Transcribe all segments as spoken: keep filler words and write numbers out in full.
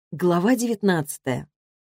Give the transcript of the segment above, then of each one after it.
Глава девятнадцатая.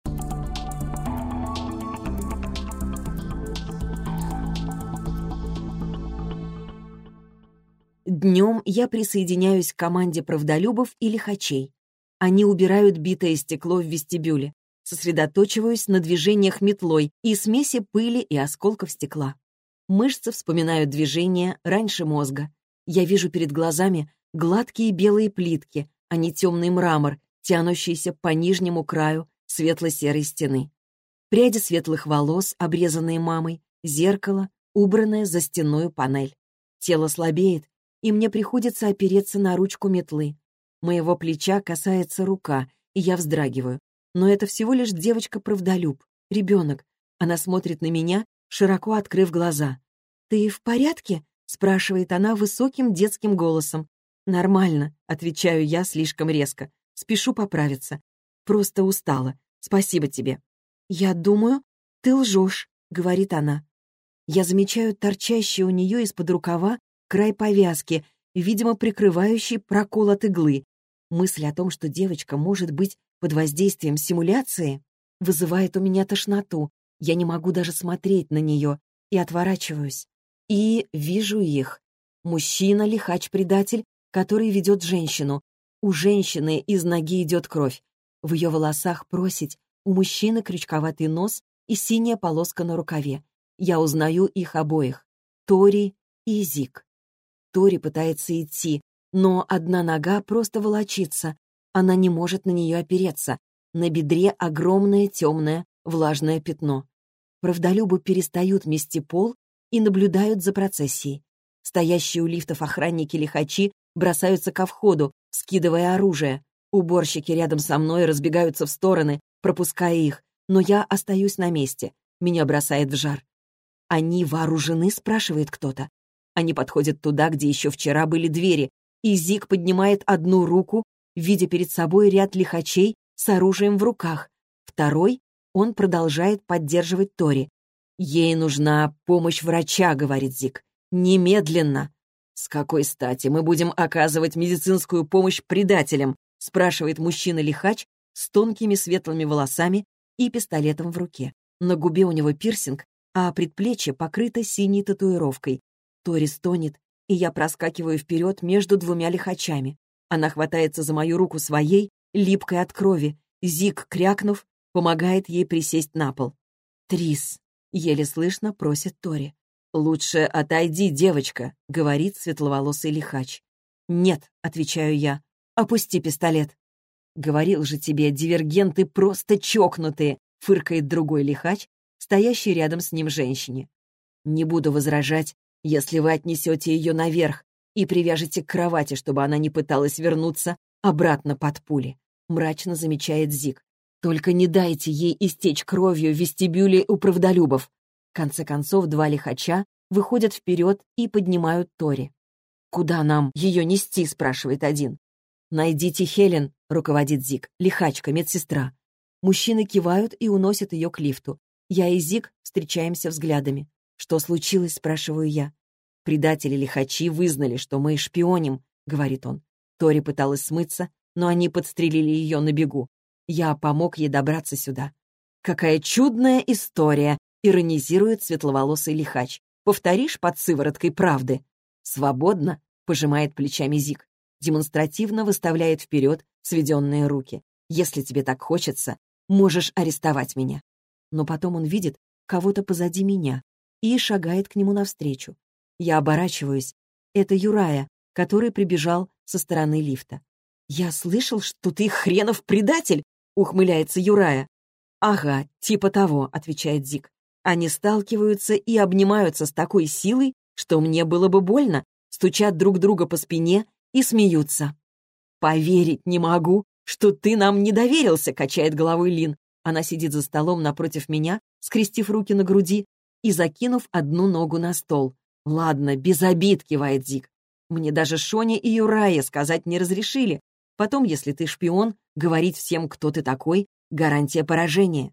Днем я присоединяюсь к команде правдолюбов и лихачей. Они убирают битое стекло в вестибюле. Сосредоточиваюсь на движениях метлой и смеси пыли и осколков стекла. Мышцы вспоминают движения раньше мозга. Я вижу перед глазами гладкие белые плитки, а не темный мрамор, тянущийся по нижнему краю светло-серой стены. Пряди светлых волос, обрезанные мамой, зеркало, убранное за стенную панель. Тело слабеет, и мне приходится опереться на ручку метлы. Моего плеча касается рука, и я вздрагиваю. Но это всего лишь девочка-правдолюб, ребенок. Она смотрит на меня, широко открыв глаза. «Ты в порядке?» — спрашивает она высоким детским голосом. «Нормально», — отвечаю я слишком резко. Спешу поправиться. Просто устала. Спасибо тебе. «Я думаю, ты лжешь», — говорит она. Я замечаю торчащий у нее из-под рукава край повязки, видимо, прикрывающий прокол от иглы. Мысль о том, что девочка может быть под воздействием симуляции, вызывает у меня тошноту. Я не могу даже смотреть на нее и отворачиваюсь. И вижу их. Мужчина, лихач-предатель, который ведет женщину. У женщины из ноги идет кровь. В ее волосах просить, у мужчины крючковатый нос и синяя полоска на рукаве. Я узнаю их обоих. Тори и Зик. Тори пытается идти, но одна нога просто волочится. Она не может на нее опереться. На бедре огромное темное влажное пятно. Правдолюбы перестают мести пол и наблюдают за процессией. Стоящие у лифтов охранники-лихачи бросаются ко входу, скидывая оружие. Уборщики рядом со мной разбегаются в стороны, пропуская их, но я остаюсь на месте. Меня бросает в жар. «Они вооружены?» — спрашивает кто-то. Они подходят туда, где еще вчера были двери, и Зик поднимает одну руку, видя перед собой ряд лихачей с оружием в руках. Второй он продолжает поддерживать Тори. «Ей нужна помощь врача», — говорит Зик. «Немедленно!» «С какой стати мы будем оказывать медицинскую помощь предателям?» — спрашивает мужчина-лихач с тонкими светлыми волосами и пистолетом в руке. На губе у него пирсинг, а предплечье покрыто синей татуировкой. Тори стонет, и я проскакиваю вперед между двумя лихачами. Она хватается за мою руку своей, липкой от крови. Зик, крякнув, помогает ей присесть на пол. «Трис», — еле слышно просит Тори. «Лучше отойди, девочка», — говорит светловолосый лихач. «Нет», — отвечаю я, — «опусти пистолет». «Говорил же тебе, дивергенты просто чокнутые», — фыркает другой лихач, стоящий рядом с ним женщине. «Не буду возражать, если вы отнесете ее наверх и привяжете к кровати, чтобы она не пыталась вернуться обратно под пули», — мрачно замечает Зик. «Только не дайте ей истечь кровью в вестибюле у правдолюбов». В конце концов, два лихача выходят вперед и поднимают Тори. «Куда нам ее нести?» — спрашивает один. «Найдите Хелен», — руководит Зик, лихачка, медсестра. Мужчины кивают и уносят ее к лифту. Я и Зик встречаемся взглядами. «Что случилось?» — спрашиваю я. «Предатели-лихачи вызнали, что мы шпионим», — говорит он. Тори пыталась смыться, но они подстрелили ее на бегу. Я помог ей добраться сюда. «Какая чудная история!» — иронизирует светловолосый лихач. «Повторишь под сывороткой правды?» «Свободно», — пожимает плечами Зик. Демонстративно выставляет вперед сведенные руки. «Если тебе так хочется, можешь арестовать меня». Но потом он видит кого-то позади меня и шагает к нему навстречу. Я оборачиваюсь. Это Юрая, который прибежал со стороны лифта. «Я слышал, что ты хренов предатель!» — ухмыляется Юрая. «Ага, типа того», — отвечает Зик. Они сталкиваются и обнимаются с такой силой, что мне было бы больно, стучат друг друга по спине и смеются. «Поверить не могу, что ты нам не доверился», — качает головой Лин. Она сидит за столом напротив меня, скрестив руки на груди и закинув одну ногу на стол. «Ладно, без обид», — кивает Зик. «Мне даже Шоне и Юрае сказать не разрешили. Потом, если ты шпион, говорить всем, кто ты такой, гарантия поражения».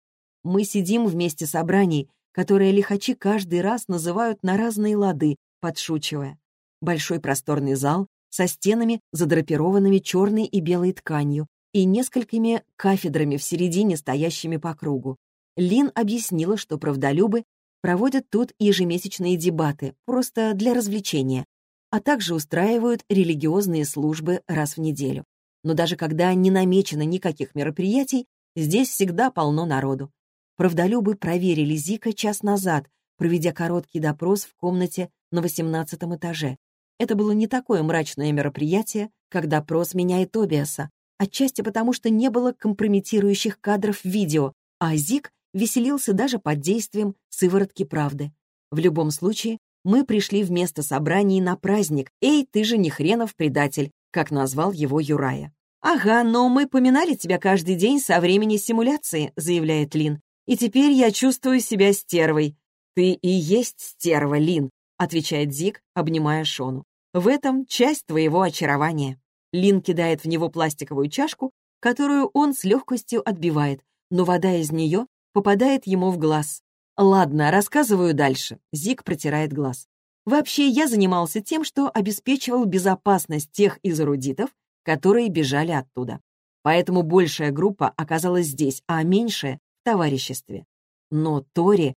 Мы сидим вместе собраний, которые лихачи каждый раз называют на разные лады, подшучивая. Большой просторный зал со стенами, задрапированными черной и белой тканью, и несколькими кафедрами в середине, стоящими по кругу. Лин объяснила, что правдолюбы проводят тут ежемесячные дебаты, просто для развлечения, а также устраивают религиозные службы раз в неделю. Но даже когда не намечено никаких мероприятий, здесь всегда полно народу. Правдолюбы проверили Зика час назад, проведя короткий допрос в комнате на восемнадцатом этаже. Это было не такое мрачное мероприятие, как допрос меня и Тобиаса, отчасти потому, что не было компрометирующих кадров в видео, а Зик веселился даже под действием сыворотки правды. В любом случае, мы пришли в место собраний на праздник «Эй, ты же не хренов предатель», как назвал его Юрая. «Ага, но мы поминали тебя каждый день со времени симуляции», — заявляет Лин. «И теперь я чувствую себя стервой». «Ты и есть стерва, Лин», — отвечает Зик, обнимая Шону. «В этом часть твоего очарования». Лин кидает в него пластиковую чашку, которую он с легкостью отбивает, но вода из нее попадает ему в глаз. «Ладно, рассказываю дальше», — Зик протирает глаз. «Вообще, я занимался тем, что обеспечивал безопасность тех из эрудитов, которые бежали оттуда. Поэтому большая группа оказалась здесь, а меньшая — в товариществе. Но Тори...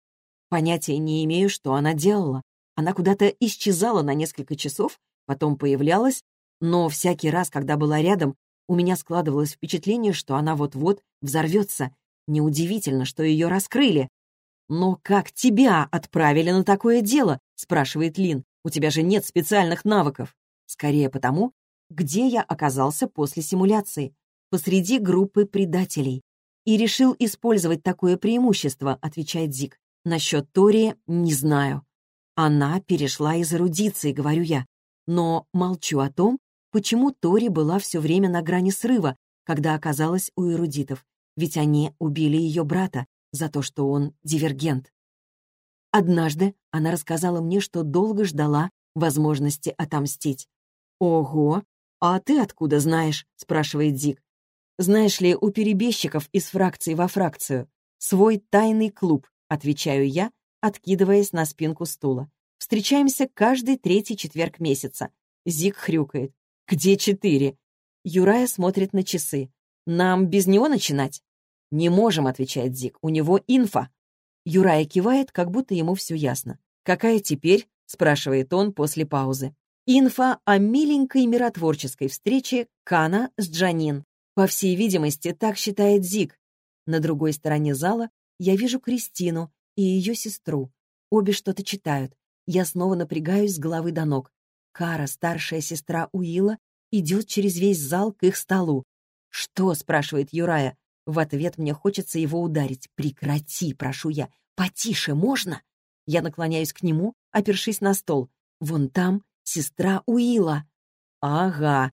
Понятия не имею, что она делала. Она куда-то исчезала на несколько часов, потом появлялась, но всякий раз, когда была рядом, у меня складывалось впечатление, что она вот-вот взорвется. Неудивительно, что ее раскрыли. «Но как тебя отправили на такое дело?» — спрашивает Лин. «У тебя же нет специальных навыков». «Скорее потому, где я оказался после симуляции. Посреди группы предателей. И решил использовать такое преимущество», — отвечает Зик. «Насчет Тори не знаю. Она перешла из эрудиции», — говорю я. Но молчу о том, почему Тори была все время на грани срыва, когда оказалась у эрудитов. Ведь они убили ее брата за то, что он дивергент. Однажды она рассказала мне, что долго ждала возможности отомстить. «Ого! А ты откуда знаешь?» — спрашивает Зик. «Знаешь ли, у перебежчиков из фракции во фракцию свой тайный клуб», — отвечаю я, откидываясь на спинку стула. «Встречаемся каждый третий четверг месяца». Зик хрюкает. «Где четыре?» Юрая смотрит на часы. «Нам без него начинать?» «Не можем», — отвечает Зик. «У него инфа». Юрая кивает, как будто ему все ясно. «Какая теперь?» — спрашивает он после паузы. «Инфа о миленькой миротворческой встрече Кана с Джанин. По всей видимости, так считает Зик. На другой стороне зала я вижу Кристину и ее сестру. Обе что-то читают. Я снова напрягаюсь с головы до ног. Кара, старшая сестра Уилла, идет через весь зал к их столу. «Что?» — спрашивает Юрая. В ответ мне хочется его ударить. «Прекрати!» — прошу я. «Потише, можно?» Я наклоняюсь к нему, опершись на стол. «Вон там сестра Уилла». «Ага.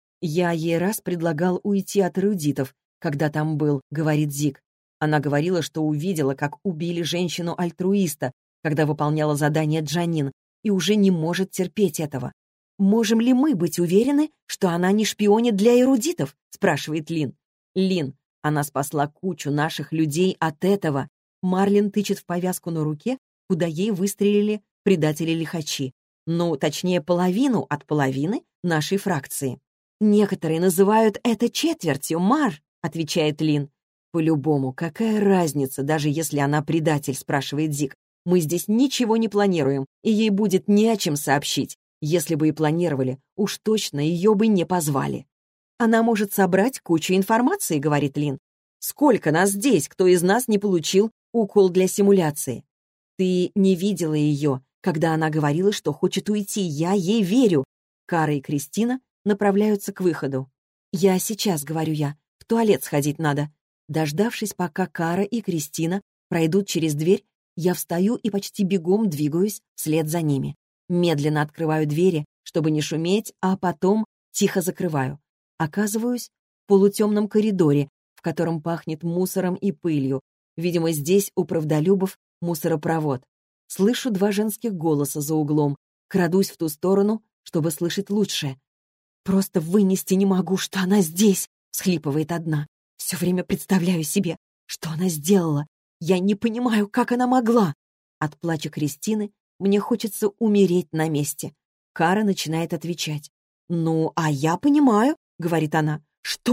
Я ей раз предлагал уйти от эрудитов, когда там был», — говорит Зик. Она говорила, что увидела, как убили женщину-альтруиста, когда выполняла задание Джанин, и уже не может терпеть этого. «Можем ли мы быть уверены, что она не шпионит для эрудитов?» — спрашивает Лин. «Лин, она спасла кучу наших людей от этого». Марлин тычет в повязку на руке, куда ей выстрелили предатели-лихачи. Ну, точнее, половину от половины нашей фракции. «Некоторые называют это четвертью, Мар», — отвечает Лин. «По-любому, какая разница, даже если она предатель?» — спрашивает Зик. «Мы здесь ничего не планируем, и ей будет не о чем сообщить. Если бы и планировали, уж точно ее бы не позвали». «Она может собрать кучу информации», — говорит Лин. «Сколько нас здесь, кто из нас не получил укол для симуляции?» «Ты не видела ее, когда она говорила, что хочет уйти. Я ей верю». Кара и Кристина направляются к выходу. «Я сейчас», — говорю я, — «в туалет сходить надо». Дождавшись, пока Кара и Кристина пройдут через дверь, я встаю и почти бегом двигаюсь вслед за ними. Медленно открываю двери, чтобы не шуметь, а потом тихо закрываю. Оказываюсь в полутемном коридоре, в котором пахнет мусором и пылью. Видимо, здесь у правдолюбов мусоропровод. Слышу два женских голоса за углом. Крадусь в ту сторону, чтобы слышать лучше. «Просто вынести не могу, что она здесь!» — всхлипывает одна. «Все время представляю себе, что она сделала. Я не понимаю, как она могла!» От плача Кристины мне хочется умереть на месте. Кара начинает отвечать. «Ну, а я понимаю», — говорит она. «Что?»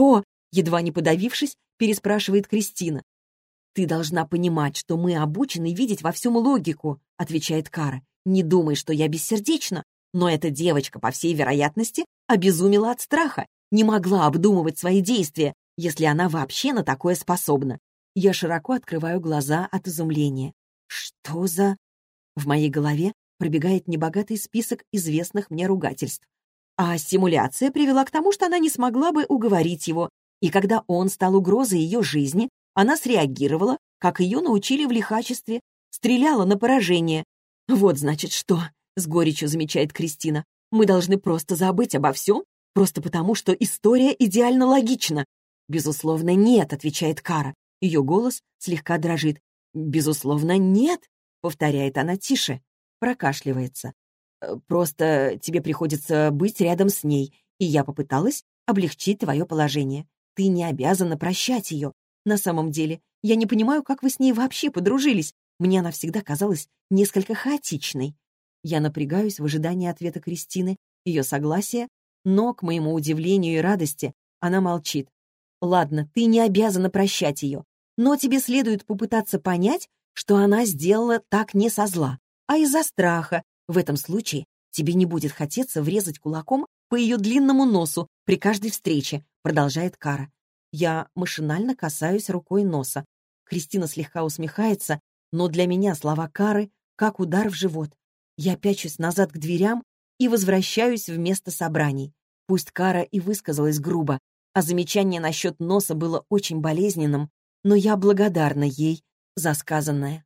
Едва не подавившись, переспрашивает Кристина. «Ты должна понимать, что мы обучены видеть во всем логику», — отвечает Кара. «Не думай, что я бессердечна, но эта девочка, по всей вероятности, обезумела от страха, не могла обдумывать свои действия, если она вообще на такое способна». Я широко открываю глаза от изумления. «Что за...» В моей голове пробегает небогатый список известных мне ругательств. А стимуляция привела к тому, что она не смогла бы уговорить его, и когда он стал угрозой ее жизни, она среагировала, как ее научили в лихачестве, стреляла на поражение. «Вот, значит, что», — с горечью замечает Кристина, «мы должны просто забыть обо всем, просто потому, что история идеально логична». «Безусловно, нет», — отвечает Кара. Ее голос слегка дрожит. «Безусловно, нет», — повторяет она тише, прокашливается. «Просто тебе приходится быть рядом с ней, и я попыталась облегчить твое положение. Ты не обязана прощать ее. На самом деле, я не понимаю, как вы с ней вообще подружились. Мне она всегда казалась несколько хаотичной». Я напрягаюсь в ожидании ответа Кристины, ее согласия, но, к моему удивлению и радости, она молчит. «Ладно, ты не обязана прощать ее, но тебе следует попытаться понять, что она сделала так не со зла, а из-за страха. В этом случае тебе не будет хотеться врезать кулаком по ее длинному носу при каждой встрече», — продолжает Кара. Я машинально касаюсь рукой носа. Кристина слегка усмехается, но для меня слова Кары как удар в живот. Я пячусь назад к дверям и возвращаюсь в место собраний. Пусть Кара и высказалась грубо, а замечание насчет носа было очень болезненным, но я благодарна ей за сказанное.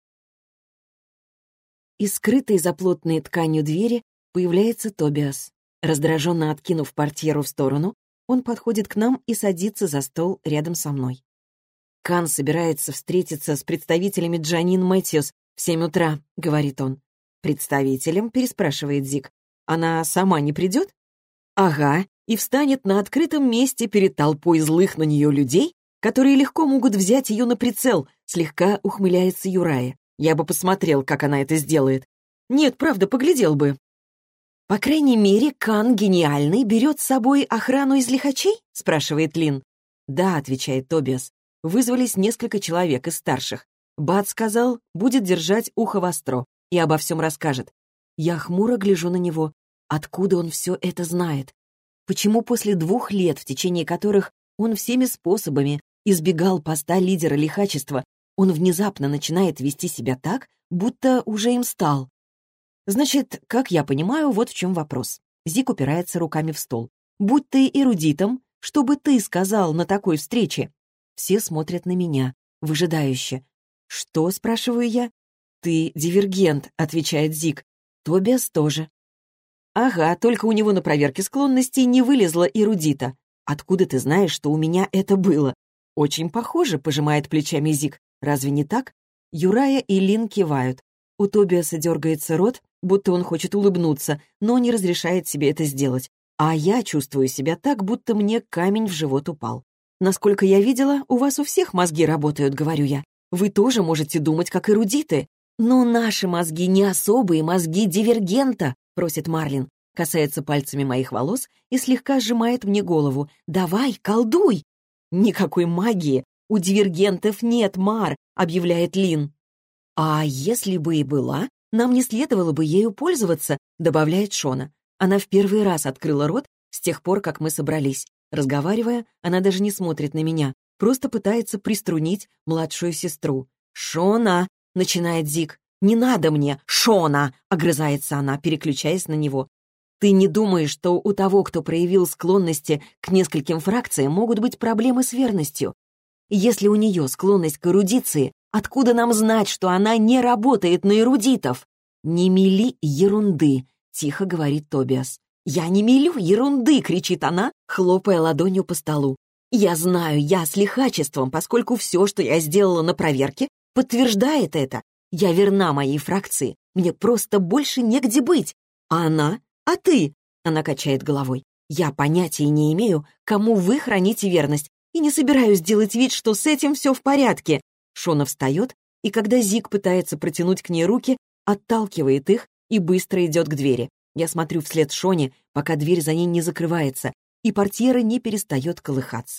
Из скрытой за плотной тканью двери появляется Тобиас. Раздраженно откинув портьеру в сторону, он подходит к нам и садится за стол рядом со мной. «Кан собирается встретиться с представителями Джанин Мэтьюс в семь утра», — говорит он. «Представителем?» — переспрашивает Зик. «Она сама не придет?» «Ага, и встанет на открытом месте перед толпой злых на нее людей, которые легко могут взять ее на прицел», — слегка ухмыляется Юрая. «Я бы посмотрел, как она это сделает». «Нет, правда, поглядел бы». «По крайней мере, Кан гениальный берет с собой охрану из лихачей?» — спрашивает Лин. «Да», — отвечает Тобиас. «Вызвались несколько человек из старших. Бат сказал, будет держать ухо востро и обо всем расскажет. Я хмуро гляжу на него. Откуда он все это знает? Почему после двух лет, в течение которых он всеми способами избегал поста лидера лихачества, он внезапно начинает вести себя так, будто уже им стал? Значит, как я понимаю, вот в чем вопрос. Зик упирается руками в стол. Будь ты эрудитом, что бы ты сказал на такой встрече? Все смотрят на меня, выжидающе. «Что?» — спрашиваю я. «Ты дивергент», — отвечает Зик. Тобиас тоже. «Ага, только у него на проверке склонностей не вылезло эрудита. Откуда ты знаешь, что у меня это было?» «Очень похоже», — пожимает плечами Зик. «Разве не так?» Юрая и Лин кивают. У Тобиаса дергается рот, будто он хочет улыбнуться, но не разрешает себе это сделать. А я чувствую себя так, будто мне камень в живот упал. «Насколько я видела, у вас у всех мозги работают», — говорю я. «Вы тоже можете думать, как эрудиты». «Но наши мозги не особые мозги дивергента», — просит Марлин, касается пальцами моих волос и слегка сжимает мне голову. «Давай, колдуй!» «Никакой магии у дивергентов нет, Мар», — объявляет Лин. «А если бы и была, нам не следовало бы ею пользоваться», — добавляет Шона. Она в первый раз открыла рот с тех пор, как мы собрались. Разговаривая, она даже не смотрит на меня, просто пытается приструнить младшую сестру. «Шона!» — начинает Зик. «Не надо мне, Шона!» — огрызается она, переключаясь на него. «Ты не думаешь, что у того, кто проявил склонности к нескольким фракциям, могут быть проблемы с верностью? Если у нее склонность к эрудиции, откуда нам знать, что она не работает на эрудитов?» «Не мели ерунды», — тихо говорит Тобиас. «Я не мелю ерунды!» — кричит она, хлопая ладонью по столу. «Я знаю, я с лихачеством, поскольку все, что я сделала на проверке, подтверждает это. Я верна моей фракции, мне просто больше негде быть. А она? А ты?» — она качает головой. «Я понятия не имею, кому вы храните верность, и не собираюсь делать вид, что с этим все в порядке». Шона встает, и когда Зик пытается протянуть к ней руки, отталкивает их и быстро идет к двери. Я смотрю вслед Шоне, пока дверь за ней не закрывается, и портьера не перестает колыхаться.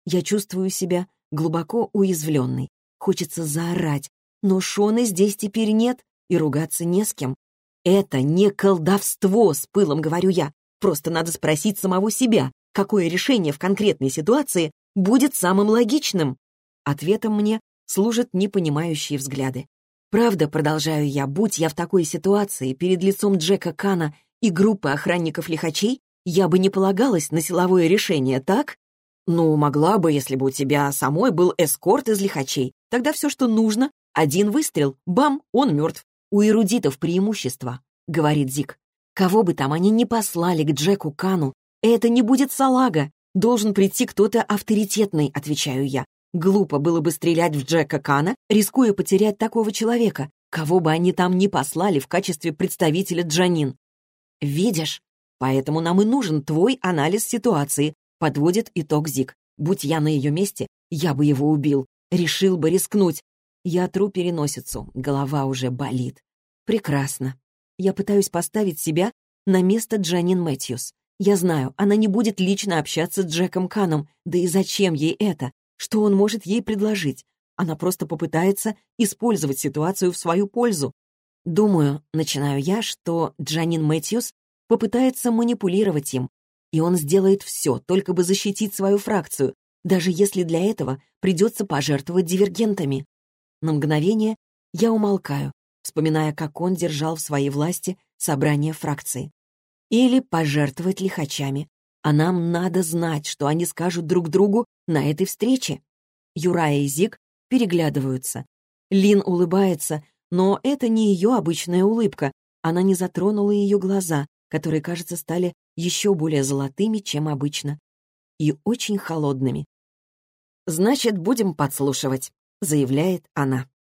Я чувствую себя глубоко уязвленной. Хочется заорать, но Шона здесь теперь нет, и ругаться не с кем. «Это не колдовство», — с пылом говорю я. «Просто надо спросить самого себя, какое решение в конкретной ситуации будет самым логичным». Ответом мне служат непонимающие взгляды. Правда, продолжаю я, будь я в такой ситуации перед лицом Джека Кана и группы охранников-лихачей, я бы не полагалась на силовое решение, так? Ну, могла бы, если бы у тебя самой был эскорт из лихачей. Тогда все, что нужно, один выстрел, бам, он мертв. У эрудитов преимущество, говорит Зик. Кого бы там они ни послали к Джеку Кану, это не будет салага. Должен прийти кто-то авторитетный, отвечаю я. Глупо было бы стрелять в Джека Кана, рискуя потерять такого человека, кого бы они там ни послали в качестве представителя Джанин. Видишь? Поэтому нам и нужен твой анализ ситуации, подводит итог Зик. Будь я на ее месте, я бы его убил. Решил бы рискнуть. Я тру переносицу, голова уже болит. Прекрасно. Я пытаюсь поставить себя на место Джанин Мэтьюс. Я знаю, она не будет лично общаться с Джеком Каном, да и зачем ей это? Что он может ей предложить? Она просто попытается использовать ситуацию в свою пользу. Думаю, начинаю я, что Джанин Мэтьюс попытается манипулировать им, и он сделает все, только бы защитить свою фракцию, даже если для этого придется пожертвовать дивергентами. На мгновение я умолкаю, вспоминая, как он держал в своей власти собрание фракции. Или пожертвовать лихачами. А нам надо знать, что они скажут друг другу на этой встрече. Юрая и Зик переглядываются. Лин улыбается, но это не ее обычная улыбка. Она не затронула ее глаза, которые, кажется, стали еще более золотыми, чем обычно, и очень холодными. «Значит, будем подслушивать», — заявляет она.